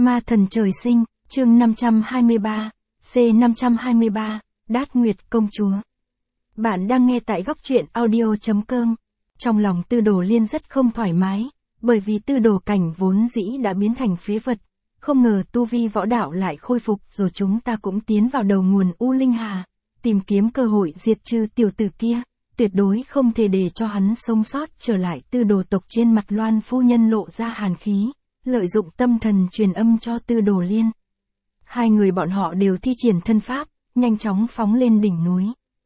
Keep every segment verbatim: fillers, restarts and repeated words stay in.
Ma thần trời sinh, chương năm trăm hai mươi ba, C năm trăm hai mươi ba, Đát Nguyệt công chúa. Bạn đang nghe tại góc truyện audio chấm com. Trong lòng Tư Đồ Liên rất không thoải mái, bởi vì Tư Đồ Cảnh vốn dĩ đã biến thành phế vật, không ngờ tu vi võ đạo lại khôi phục, rồi chúng ta cũng tiến vào đầu nguồn U Linh Hà, tìm kiếm cơ hội diệt trừ tiểu tử kia, tuyệt đối không thể để cho hắn sống sót trở lại. Tư Đồ tộc trên mặt Loan phu nhân lộ ra hàn khí, lợi dụng tâm thần truyền âm cho Tư Đồ Liên. Hai người bọn họ đều thi triển thân pháp, nhanh chóng phóng lên đỉnh núi.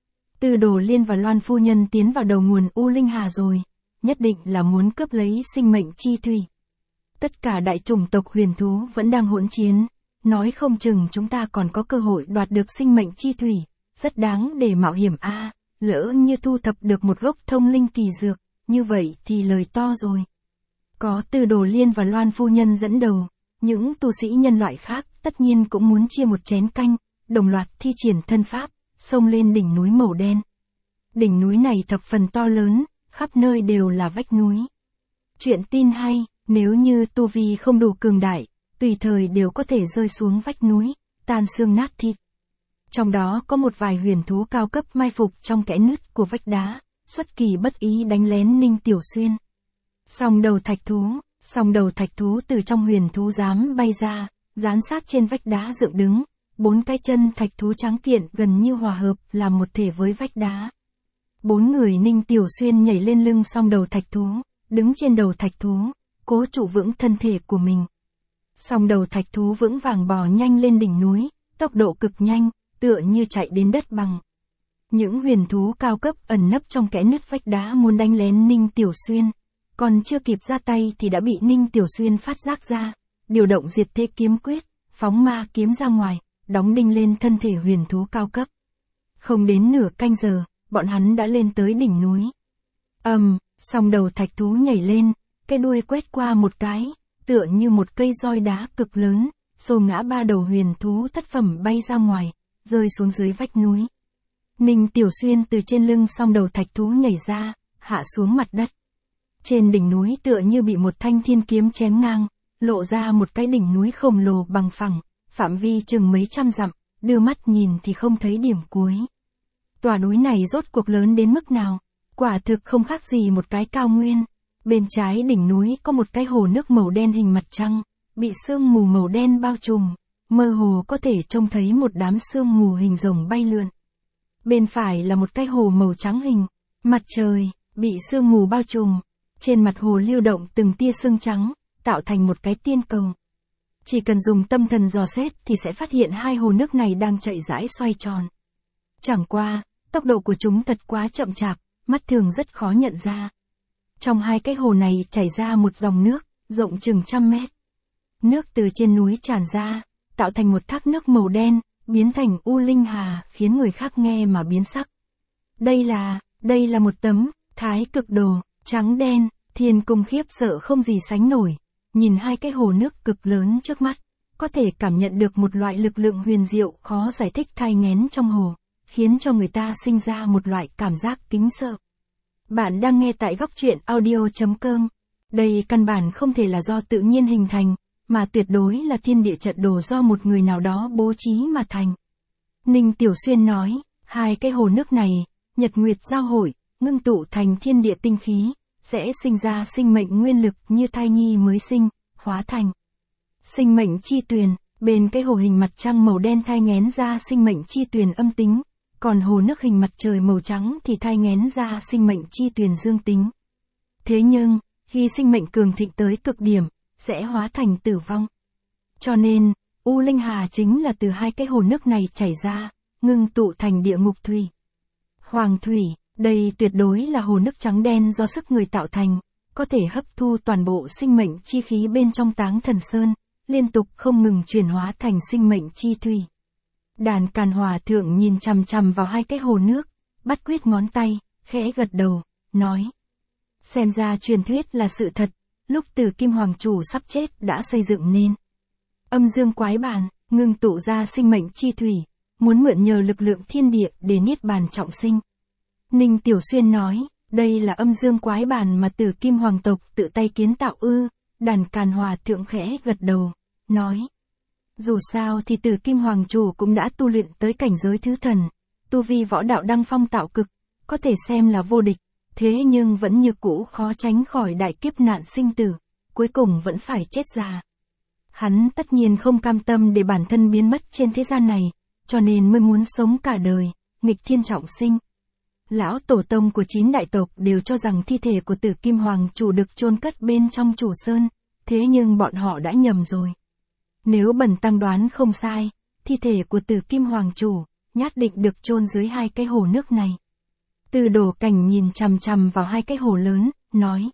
Tư Đồ Liên và Loan phu nhân tiến vào đầu nguồn U Linh Hà rồi, nhất định là muốn cướp lấy sinh mệnh chi thủy. Tất cả đại chủng tộc huyền thú vẫn đang hỗn chiến, nói không chừng chúng ta còn có cơ hội đoạt được sinh mệnh chi thủy, rất đáng để mạo hiểm a. À, lỡ như thu thập được một gốc thông linh kỳ dược, như vậy thì lời to rồi. Có Tư Đồ Liên và Loan phu nhân dẫn đầu, những tu sĩ nhân loại khác tất nhiên cũng muốn chia một chén canh, đồng loạt thi triển thân pháp, xông lên đỉnh núi màu đen. Đỉnh núi này thập phần to lớn, khắp nơi đều là vách núi. Chuyện tin hay, nếu như tu vi không đủ cường đại, tùy thời đều có thể rơi xuống vách núi, tan xương nát thịt. Trong đó có một vài huyền thú cao cấp mai phục trong kẽ nứt của vách đá, xuất kỳ bất ý đánh lén Ninh Tiểu Xuyên. Song đầu thạch thú, song đầu thạch thú từ trong huyền thú giám bay ra, dán sát trên vách đá dựng đứng, bốn cái chân thạch thú trắng kiện gần như hòa hợp làm một thể với vách đá. Bốn người Ninh Tiểu Xuyên nhảy lên lưng song đầu thạch thú, đứng trên đầu thạch thú, cố trụ vững thân thể của mình. Song đầu thạch thú vững vàng bò nhanh lên đỉnh núi, tốc độ cực nhanh, tựa như chạy đến đất bằng. Những huyền thú cao cấp ẩn nấp trong kẽ nứt vách đá muốn đánh lén Ninh Tiểu Xuyên, còn chưa kịp ra tay thì đã bị Ninh Tiểu Xuyên phát giác ra, điều động diệt thế kiếm quyết, phóng ma kiếm ra ngoài, đóng đinh lên thân thể huyền thú cao cấp. Không đến nửa canh giờ, bọn hắn đã lên tới đỉnh núi. Ầm, um, song đầu thạch thú nhảy lên, cái đuôi quét qua một cái, tựa như một cây roi đá cực lớn, xô ngã ba đầu huyền thú thất phẩm bay ra ngoài, rơi xuống dưới vách núi. Ninh Tiểu Xuyên từ trên lưng song đầu thạch thú nhảy ra, hạ xuống mặt đất. Trên đỉnh núi tựa như bị một thanh thiên kiếm chém ngang, lộ ra một cái đỉnh núi khổng lồ bằng phẳng, phạm vi chừng mấy trăm dặm, đưa mắt nhìn thì không thấy điểm cuối. Tòa núi này rốt cuộc lớn đến mức nào, quả thực không khác gì một cái cao nguyên. Bên trái đỉnh núi có một cái hồ nước màu đen hình mặt trăng, bị sương mù màu đen bao trùm, mơ hồ có thể trông thấy một đám sương mù hình rồng bay lượn. Bên phải là một cái hồ màu trắng hình mặt trời, bị sương mù bao trùm, trên mặt hồ lưu động từng tia sương trắng, tạo thành một cái tiên cầu. Chỉ cần dùng tâm thần dò xét thì sẽ phát hiện hai hồ nước này đang chạy rãi xoay tròn. Chẳng qua, tốc độ của chúng thật quá chậm chạp, mắt thường rất khó nhận ra. Trong hai cái hồ này chảy ra một dòng nước, rộng chừng trăm mét. Nước từ trên núi tràn ra, tạo thành một thác nước màu đen, biến thành U Linh Hà, khiến người khác nghe mà biến sắc. Đây là, đây là một tấm, thái cực đồ, trắng đen, Thiên Cung khiếp sợ không gì sánh nổi, nhìn hai cái hồ nước cực lớn trước mắt, có thể cảm nhận được một loại lực lượng huyền diệu khó giải thích thai nghén trong hồ, khiến cho người ta sinh ra một loại cảm giác kính sợ. Bạn đang nghe tại góc truyện audio chấm com. Đây căn bản không thể là do tự nhiên hình thành, mà tuyệt đối là thiên địa trận đồ do một người nào đó bố trí mà thành. Ninh Tiểu Xuyên nói, hai cái hồ nước này, nhật nguyệt giao hội, ngưng tụ thành thiên địa tinh khí, sẽ sinh ra sinh mệnh nguyên lực như thai nhi mới sinh, hóa thành sinh mệnh chi tuyền. Bên cái hồ hình mặt trăng màu đen thai nghén ra sinh mệnh chi tuyền âm tính, còn hồ nước hình mặt trời màu trắng thì thai nghén ra sinh mệnh chi tuyền dương tính. Thế nhưng, khi sinh mệnh cường thịnh tới cực điểm, sẽ hóa thành tử vong. Cho nên, U Linh Hà chính là từ hai cái hồ nước này chảy ra, ngưng tụ thành địa ngục thủy. Hoàng thủy, đây tuyệt đối là hồ nước trắng đen do sức người tạo thành, có thể hấp thu toàn bộ sinh mệnh chi khí bên trong Táng Thần Sơn, liên tục không ngừng chuyển hóa thành sinh mệnh chi thủy. Đàn Càn Hòa Thượng nhìn chằm chằm vào hai cái hồ nước, bắt quyết ngón tay, khẽ gật đầu, nói. Xem ra truyền thuyết là sự thật, lúc Tử Kim Hoàng Chủ sắp chết đã xây dựng nên âm dương quái bàn, ngưng tụ ra sinh mệnh chi thủy, muốn mượn nhờ lực lượng thiên địa để niết bàn trọng sinh. Ninh Tiểu Xuyên nói, đây là âm dương quái bàn mà Tử Kim Hoàng tộc tự tay kiến tạo ư. Đàn Càn Hòa Thượng khẽ gật đầu, nói. Dù sao thì Tử Kim Hoàng Chủ cũng đã tu luyện tới cảnh giới thứ thần, tu vi võ đạo đăng phong tạo cực, có thể xem là vô địch, thế nhưng vẫn như cũ khó tránh khỏi đại kiếp nạn sinh tử, cuối cùng vẫn phải chết già. Hắn tất nhiên không cam tâm để bản thân biến mất trên thế gian này, cho nên mới muốn sống cả đời, nghịch thiên trọng sinh. Lão tổ tông của chín đại tộc đều cho rằng thi thể của Tử Kim Hoàng Chủ được chôn cất bên trong Chủ Sơn, thế nhưng bọn họ đã nhầm rồi. Nếu bần tăng đoán không sai, thi thể của Tử Kim Hoàng Chủ, nhất định được chôn dưới hai cái hồ nước này. Từ Đồ Cảnh nhìn chằm chằm vào hai cái hồ lớn, nói.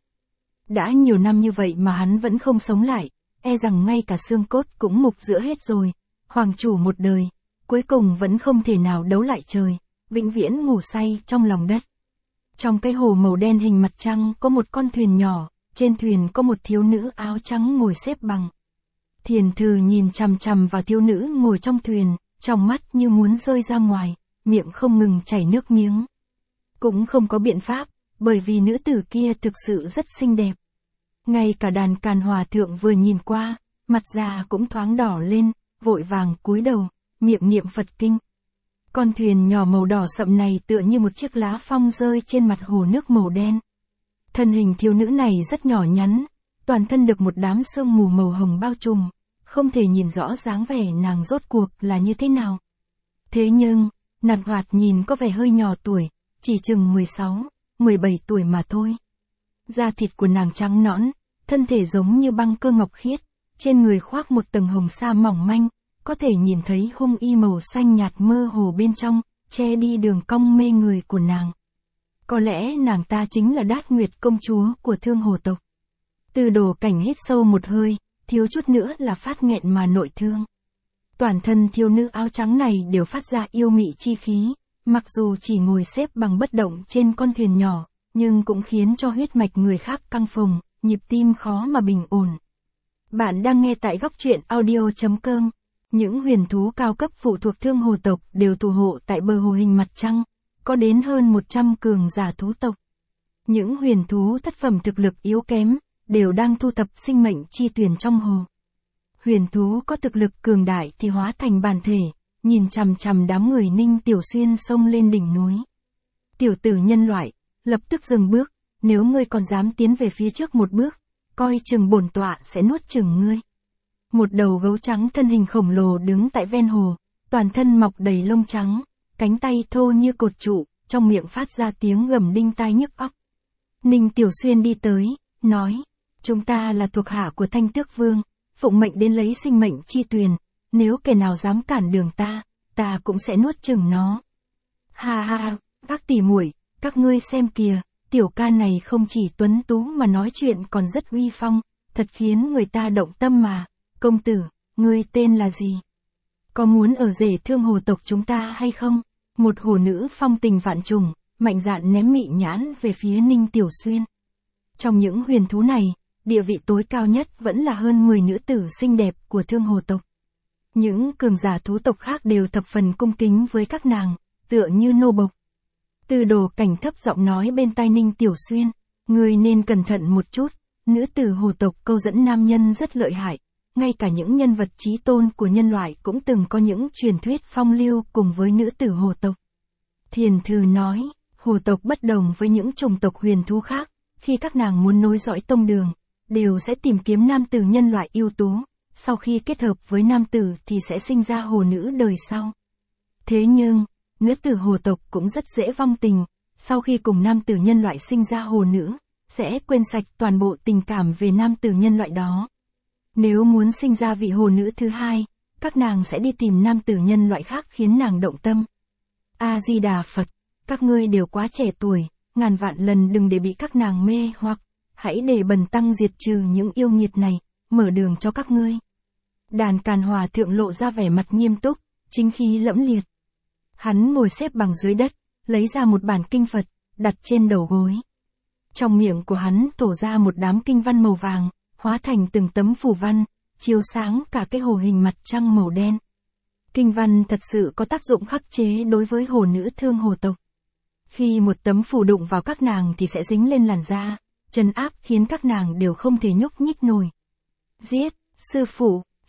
Đã nhiều năm như vậy mà hắn vẫn không sống lại, e rằng ngay cả xương cốt cũng mục rữa hết rồi. Hoàng Chủ một đời, cuối cùng vẫn không thể nào đấu lại trời, vĩnh viễn ngủ say trong lòng đất. Trong cái hồ màu đen hình mặt trăng có một con thuyền nhỏ, trên thuyền có một thiếu nữ áo trắng ngồi xếp bằng. Thiền Thư nhìn chằm chằm vào thiếu nữ ngồi trong thuyền, trong mắt như muốn rơi ra ngoài, miệng không ngừng chảy nước miếng. Cũng không có biện pháp, bởi vì nữ tử kia thực sự rất xinh đẹp. Ngay cả Đàn Càn Hòa Thượng vừa nhìn qua, mặt già cũng thoáng đỏ lên, vội vàng cúi đầu, miệng niệm Phật kinh. Con thuyền nhỏ màu đỏ sậm này tựa như một chiếc lá phong rơi trên mặt hồ nước màu đen. Thân hình thiếu nữ này rất nhỏ nhắn, toàn thân được một đám sương mù màu hồng bao trùm, không thể nhìn rõ dáng vẻ nàng rốt cuộc là như thế nào. Thế nhưng, nàng thoạt nhìn có vẻ hơi nhỏ tuổi, chỉ chừng mười sáu, mười bảy tuổi mà thôi. Da thịt của nàng trắng nõn, thân thể giống như băng cơ ngọc khiết, trên người khoác một tầng hồng sa mỏng manh, có thể nhìn thấy hung y màu xanh nhạt mơ hồ bên trong, che đi đường cong mê người của nàng. Có lẽ nàng ta chính là Đát Nguyệt công chúa của Thương Hồ tộc. Từ Đồ Cảnh hít sâu một hơi, thiếu chút nữa là phát nghẹn mà nội thương. Toàn thân thiếu nữ áo trắng này đều phát ra yêu mị chi khí, mặc dù chỉ ngồi xếp bằng bất động trên con thuyền nhỏ, nhưng cũng khiến cho huyết mạch người khác căng phồng, nhịp tim khó mà bình ổn. Bạn đang nghe tại góc truyện audio chấm com. Những huyền thú cao cấp phụ thuộc Thương Hồ tộc đều thủ hộ tại bờ hồ hình mặt trăng, có đến hơn một trăm cường giả thú tộc. Những huyền thú thất phẩm thực lực yếu kém, đều đang thu thập sinh mệnh chi tuyển trong hồ. Huyền thú có thực lực cường đại thì hóa thành bản thể, nhìn chằm chằm đám người Ninh Tiểu Xuyên xông lên đỉnh núi. Tiểu tử nhân loại, lập tức dừng bước, nếu ngươi còn dám tiến về phía trước một bước, coi chừng bổn tọa sẽ nuốt chửng ngươi. Một đầu gấu trắng thân hình khổng lồ đứng tại ven hồ, toàn thân mọc đầy lông trắng, cánh tay thô như cột trụ, trong miệng phát ra tiếng gầm đinh tai nhức óc. Ninh Tiểu Xuyên đi tới, nói, chúng ta là thuộc hạ của Thanh Tước Vương, phụng mệnh đến lấy sinh mệnh chi tuyền, nếu kẻ nào dám cản đường ta, ta cũng sẽ nuốt chửng nó. Ha ha, các tỷ muội, các ngươi xem kìa, tiểu ca này không chỉ tuấn tú mà nói chuyện còn rất uy phong, thật khiến người ta động tâm mà. Công tử, ngươi tên là gì? Có muốn ở rể Thương Hồ tộc chúng ta hay không? Một hồ nữ phong tình vạn trùng, mạnh dạn ném mị nhãn về phía Ninh Tiểu Xuyên. Trong những huyền thú này, địa vị tối cao nhất vẫn là hơn mười nữ tử xinh đẹp của Thương Hồ tộc. Những cường giả thú tộc khác đều thập phần cung kính với các nàng, tựa như nô bộc. Từ Đồ Cảnh thấp giọng nói bên tai Ninh Tiểu Xuyên, ngươi nên cẩn thận một chút, nữ tử hồ tộc câu dẫn nam nhân rất lợi hại. Ngay cả những nhân vật chí tôn của nhân loại cũng từng có những truyền thuyết phong lưu cùng với nữ tử hồ tộc. Thiền Thư nói, hồ tộc bất đồng với những chủng tộc huyền thú khác, khi các nàng muốn nối dõi tông đường, đều sẽ tìm kiếm nam tử nhân loại ưu tú, sau khi kết hợp với nam tử thì sẽ sinh ra hồ nữ đời sau. Thế nhưng, nữ tử hồ tộc cũng rất dễ vong tình, sau khi cùng nam tử nhân loại sinh ra hồ nữ, sẽ quên sạch toàn bộ tình cảm về nam tử nhân loại đó. Nếu muốn sinh ra vị hồ nữ thứ hai, các nàng sẽ đi tìm nam tử nhân loại khác khiến nàng động tâm. A-di-đà Phật, các ngươi đều quá trẻ tuổi, ngàn vạn lần đừng để bị các nàng mê hoặc, hãy để bần tăng diệt trừ những yêu nghiệt này, mở đường cho các ngươi. Đàn Càn Hòa Thượng lộ ra vẻ mặt nghiêm túc, chính khí lẫm liệt. Hắn ngồi xếp bằng dưới đất, lấy ra một bản kinh Phật, đặt trên đầu gối. Trong miệng của hắn tổ ra một đám kinh văn màu vàng, hóa thành từng tấm phù văn, chiếu sáng cả cái hồ hình mặt trăng màu đen. Kinh văn thật sự có tác dụng khắc chế đối với hồ nữ Thương Hồ tộc. Khi một tấm phù đụng vào các nàng thì sẽ dính lên làn da, trấn áp khiến các nàng đều không thể nhúc nhích nổi. Giết, sư phụ,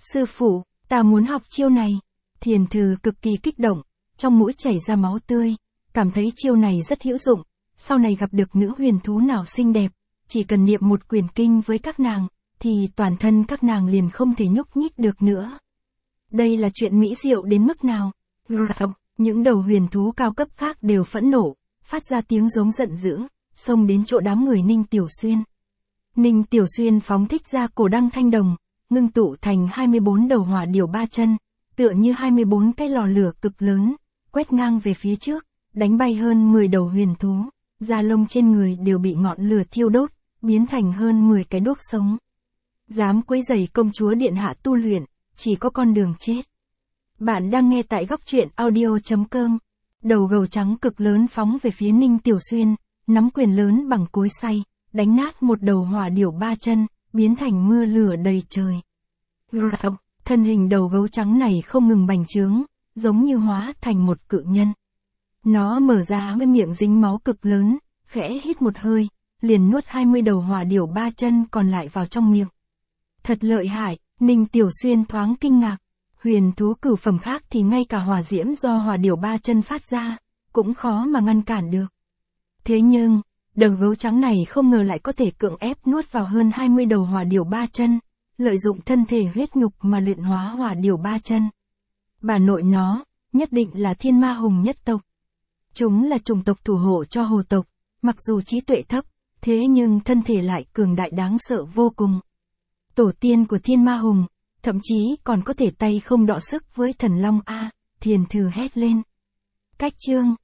Sư phụ, ta muốn học chiêu này. Thiền Thư cực kỳ kích động, trong mũi chảy ra máu tươi, cảm thấy chiêu này rất hữu dụng, sau này gặp được nữ huyền thú nào xinh đẹp, chỉ cần niệm một quyển kinh với các nàng, thì toàn thân các nàng liền không thể nhúc nhích được nữa. Đây là chuyện mỹ diệu đến mức nào? Những đầu huyền thú cao cấp khác đều phẫn nộ, phát ra tiếng giống giận dữ, xông đến chỗ đám người Ninh Tiểu Xuyên. Ninh Tiểu Xuyên phóng thích ra cổ đăng thanh đồng, ngưng tụ thành hai mươi bốn đầu hỏa điểu ba chân, tựa như hai mươi bốn cái lò lửa cực lớn, quét ngang về phía trước, đánh bay hơn mười đầu huyền thú, da lông trên người đều bị ngọn lửa thiêu đốt, biến thành hơn mười cái đuốc sống. Dám quấy rầy công chúa điện hạ tu luyện, chỉ có con đường chết. Bạn đang nghe tại góc truyện audio.com. Đầu gầu trắng cực lớn phóng về phía Ninh Tiểu Xuyên, nắm quyền lớn bằng cối xay, đánh nát một đầu hỏa điểu ba chân, biến thành mưa lửa đầy trời. Thân hình đầu gấu trắng này không ngừng bành trướng, giống như hóa thành một cự nhân. Nó mở ra với miệng dính máu cực lớn, khẽ hít một hơi, liền nuốt hai mươi đầu hỏa điểu ba chân còn lại vào trong miệng. Thật lợi hại, Ninh Tiểu Xuyên thoáng kinh ngạc. Huyền thú cửu phẩm khác thì ngay cả hỏa diễm do hỏa điểu ba chân phát ra, cũng khó mà ngăn cản được. Thế nhưng, đầu gấu trắng này không ngờ lại có thể cưỡng ép nuốt vào hơn hai mươi đầu hỏa điểu ba chân, lợi dụng thân thể huyết nhục mà luyện hóa hỏa điểu ba chân. Bà nội nó, nhất định là Thiên Ma Hùng nhất tộc. Chúng là chủng tộc thủ hộ cho hồ tộc, mặc dù trí tuệ thấp, thế nhưng thân thể lại cường đại đáng sợ vô cùng. Tổ tiên của Thiên Ma Hùng, thậm chí còn có thể tay không đọ sức với thần long A, Thiền Thư hét lên. Cách chương